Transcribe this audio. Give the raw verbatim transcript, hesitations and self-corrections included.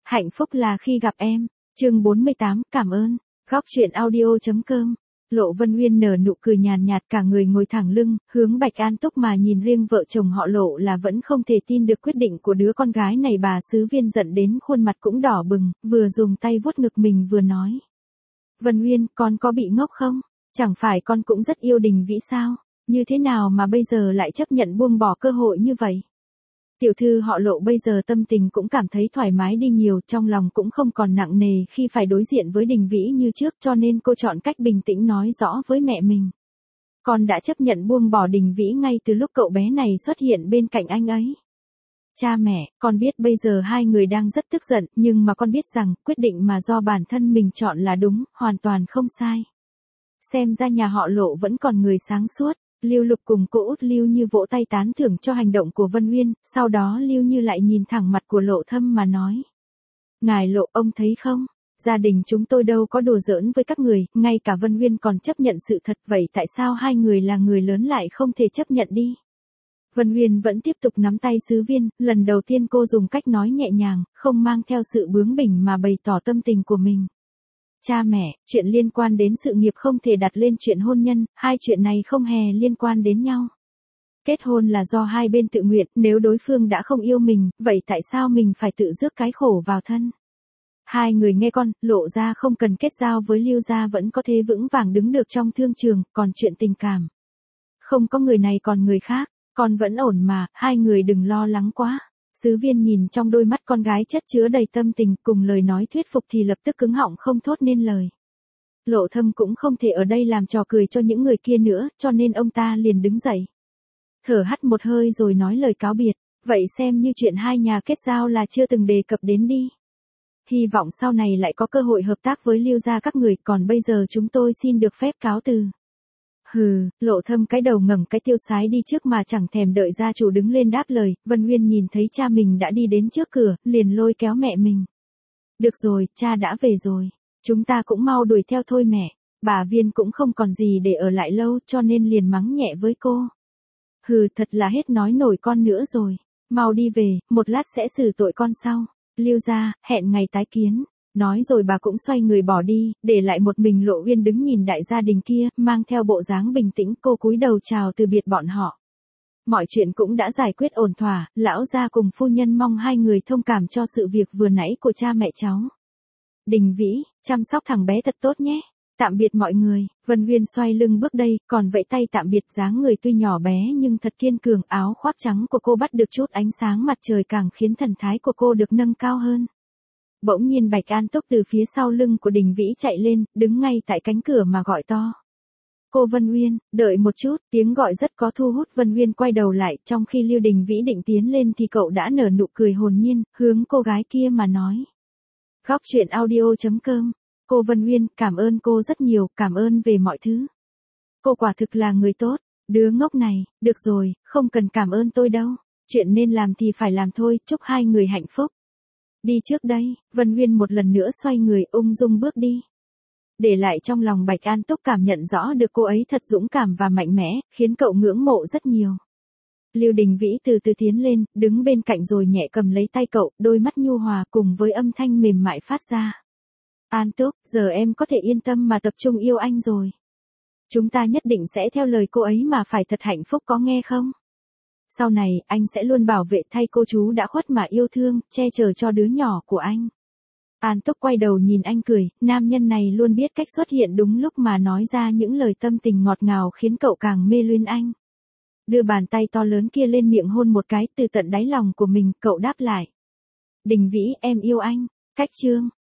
Hạnh phúc là khi gặp em. Chương bốn mươi tám, cảm ơn. Góc truyện audio.com. Lộ Vân Uyên nở nụ cười nhàn nhạt, cả người ngồi thẳng lưng, hướng Bạch An Túc mà nhìn riêng vợ chồng họ Lộ là vẫn không thể tin được quyết định của đứa con gái này. Bà Sứ Viên giận đến khuôn mặt cũng đỏ bừng, vừa dùng tay vuốt ngực mình vừa nói. Vân Uyên, con có bị ngốc không? Chẳng phải con cũng rất yêu Đình Vĩ sao? Như thế nào mà bây giờ lại chấp nhận buông bỏ cơ hội như vậy? Tiểu thư họ Lộ bây giờ tâm tình cũng cảm thấy thoải mái đi nhiều, trong lòng cũng không còn nặng nề khi phải đối diện với Đình Vĩ như trước, cho nên cô chọn cách bình tĩnh nói rõ với mẹ mình. Con đã chấp nhận buông bỏ Đình Vĩ ngay từ lúc cậu bé này xuất hiện bên cạnh anh ấy. Cha mẹ, con biết bây giờ hai người đang rất tức giận, nhưng mà con biết rằng quyết định mà do bản thân mình chọn là đúng, hoàn toàn không sai. Xem ra nhà họ Lộ vẫn còn người sáng suốt. Lưu Lục cùng cô Út Lưu Như vỗ tay tán thưởng cho hành động của Vân Uyên, sau đó Lưu Như lại nhìn thẳng mặt của Lộ Thâm mà nói. Ngài Lộ, ông thấy không? Gia đình chúng tôi đâu có đùa giỡn với các người, ngay cả Vân Uyên còn chấp nhận sự thật, vậy tại sao hai người là người lớn lại không thể chấp nhận đi? Vân Uyên vẫn tiếp tục nắm tay Sứ Viên, lần đầu tiên cô dùng cách nói nhẹ nhàng, không mang theo sự bướng bỉnh mà bày tỏ tâm tình của mình. Cha mẹ, chuyện liên quan đến sự nghiệp không thể đặt lên chuyện hôn nhân, hai chuyện này không hề liên quan đến nhau. Kết hôn là do hai bên tự nguyện, nếu đối phương đã không yêu mình, vậy tại sao mình phải tự rước cái khổ vào thân? Hai người nghe con, Lộ gia không cần kết giao với Lưu gia vẫn có thể vững vàng đứng được trong thương trường, còn chuyện tình cảm. Không có người này còn người khác, con vẫn ổn mà, hai người đừng lo lắng quá. Sứ Viên nhìn trong đôi mắt con gái chất chứa đầy tâm tình, cùng lời nói thuyết phục thì lập tức cứng họng không thốt nên lời. Lộ Thâm cũng không thể ở đây làm trò cười cho những người kia nữa, cho nên ông ta liền đứng dậy. Thở hắt một hơi rồi nói lời cáo biệt, vậy xem như chuyện hai nhà kết giao là chưa từng đề cập đến đi. Hy vọng sau này lại có cơ hội hợp tác với Lưu gia các người, còn bây giờ chúng tôi xin được phép cáo từ. Hừ, Lộ Thâm cái đầu ngẩng cái tiêu sái đi trước mà chẳng thèm đợi gia chủ đứng lên đáp lời. Vân Uyên nhìn thấy cha mình đã đi đến trước cửa, liền lôi kéo mẹ mình. Được rồi, cha đã về rồi. Chúng ta cũng mau đuổi theo thôi mẹ. Bà Viên cũng không còn gì để ở lại lâu cho nên liền mắng nhẹ với cô. Hừ, thật là hết nói nổi con nữa rồi. Mau đi về, một lát sẽ xử tội con sau. Lưu gia, hẹn ngày tái kiến. Nói rồi bà cũng xoay người bỏ đi, để lại một mình Lộ Uyên đứng nhìn đại gia đình kia, mang theo bộ dáng bình tĩnh, cô cúi đầu chào từ biệt bọn họ. Mọi chuyện cũng đã giải quyết ổn thỏa, lão gia cùng phu nhân mong hai người thông cảm cho sự việc vừa nãy của cha mẹ cháu. Đình Vĩ, chăm sóc thằng bé thật tốt nhé. Tạm biệt mọi người. Vân Uyên xoay lưng bước đây, còn vẫy tay tạm biệt. Dáng người tuy nhỏ bé nhưng thật kiên cường, áo khoác trắng của cô bắt được chút ánh sáng mặt trời càng khiến thần thái của cô được nâng cao hơn. Bỗng nhiên Bạch An Túc từ phía sau lưng của Đình Vĩ chạy lên, đứng ngay tại cánh cửa mà gọi to. Cô Vân Uyên, đợi một chút, tiếng gọi rất có thu hút. Vân Uyên quay đầu lại, trong khi Lưu Đình Vĩ định tiến lên thì cậu đã nở nụ cười hồn nhiên, hướng cô gái kia mà nói. Góc truyện audio.com. Cô Vân Uyên, cảm ơn cô rất nhiều, cảm ơn về mọi thứ. Cô quả thực là người tốt. Đứa ngốc này, được rồi, không cần cảm ơn tôi đâu. Chuyện nên làm thì phải làm thôi, chúc hai người hạnh phúc. Đi trước đây, Vân Uyên một lần nữa xoay người ung dung bước đi. Để lại trong lòng Bạch An Túc cảm nhận rõ được cô ấy thật dũng cảm và mạnh mẽ, khiến cậu ngưỡng mộ rất nhiều. Lưu Đình Vĩ từ từ tiến lên, đứng bên cạnh rồi nhẹ cầm lấy tay cậu, đôi mắt nhu hòa cùng với âm thanh mềm mại phát ra. An Túc, giờ em có thể yên tâm mà tập trung yêu anh rồi. Chúng ta nhất định sẽ theo lời cô ấy mà phải thật hạnh phúc, có nghe không? Sau này, anh sẽ luôn bảo vệ thay cô chú đã khuất mà yêu thương, che chở cho đứa nhỏ của anh. An Túc quay đầu nhìn anh cười, nam nhân này luôn biết cách xuất hiện đúng lúc mà nói ra những lời tâm tình ngọt ngào khiến cậu càng mê luyến anh. Đưa bàn tay to lớn kia lên miệng hôn một cái từ tận đáy lòng của mình, cậu đáp lại. Đình Vĩ, em yêu anh. Cách chương.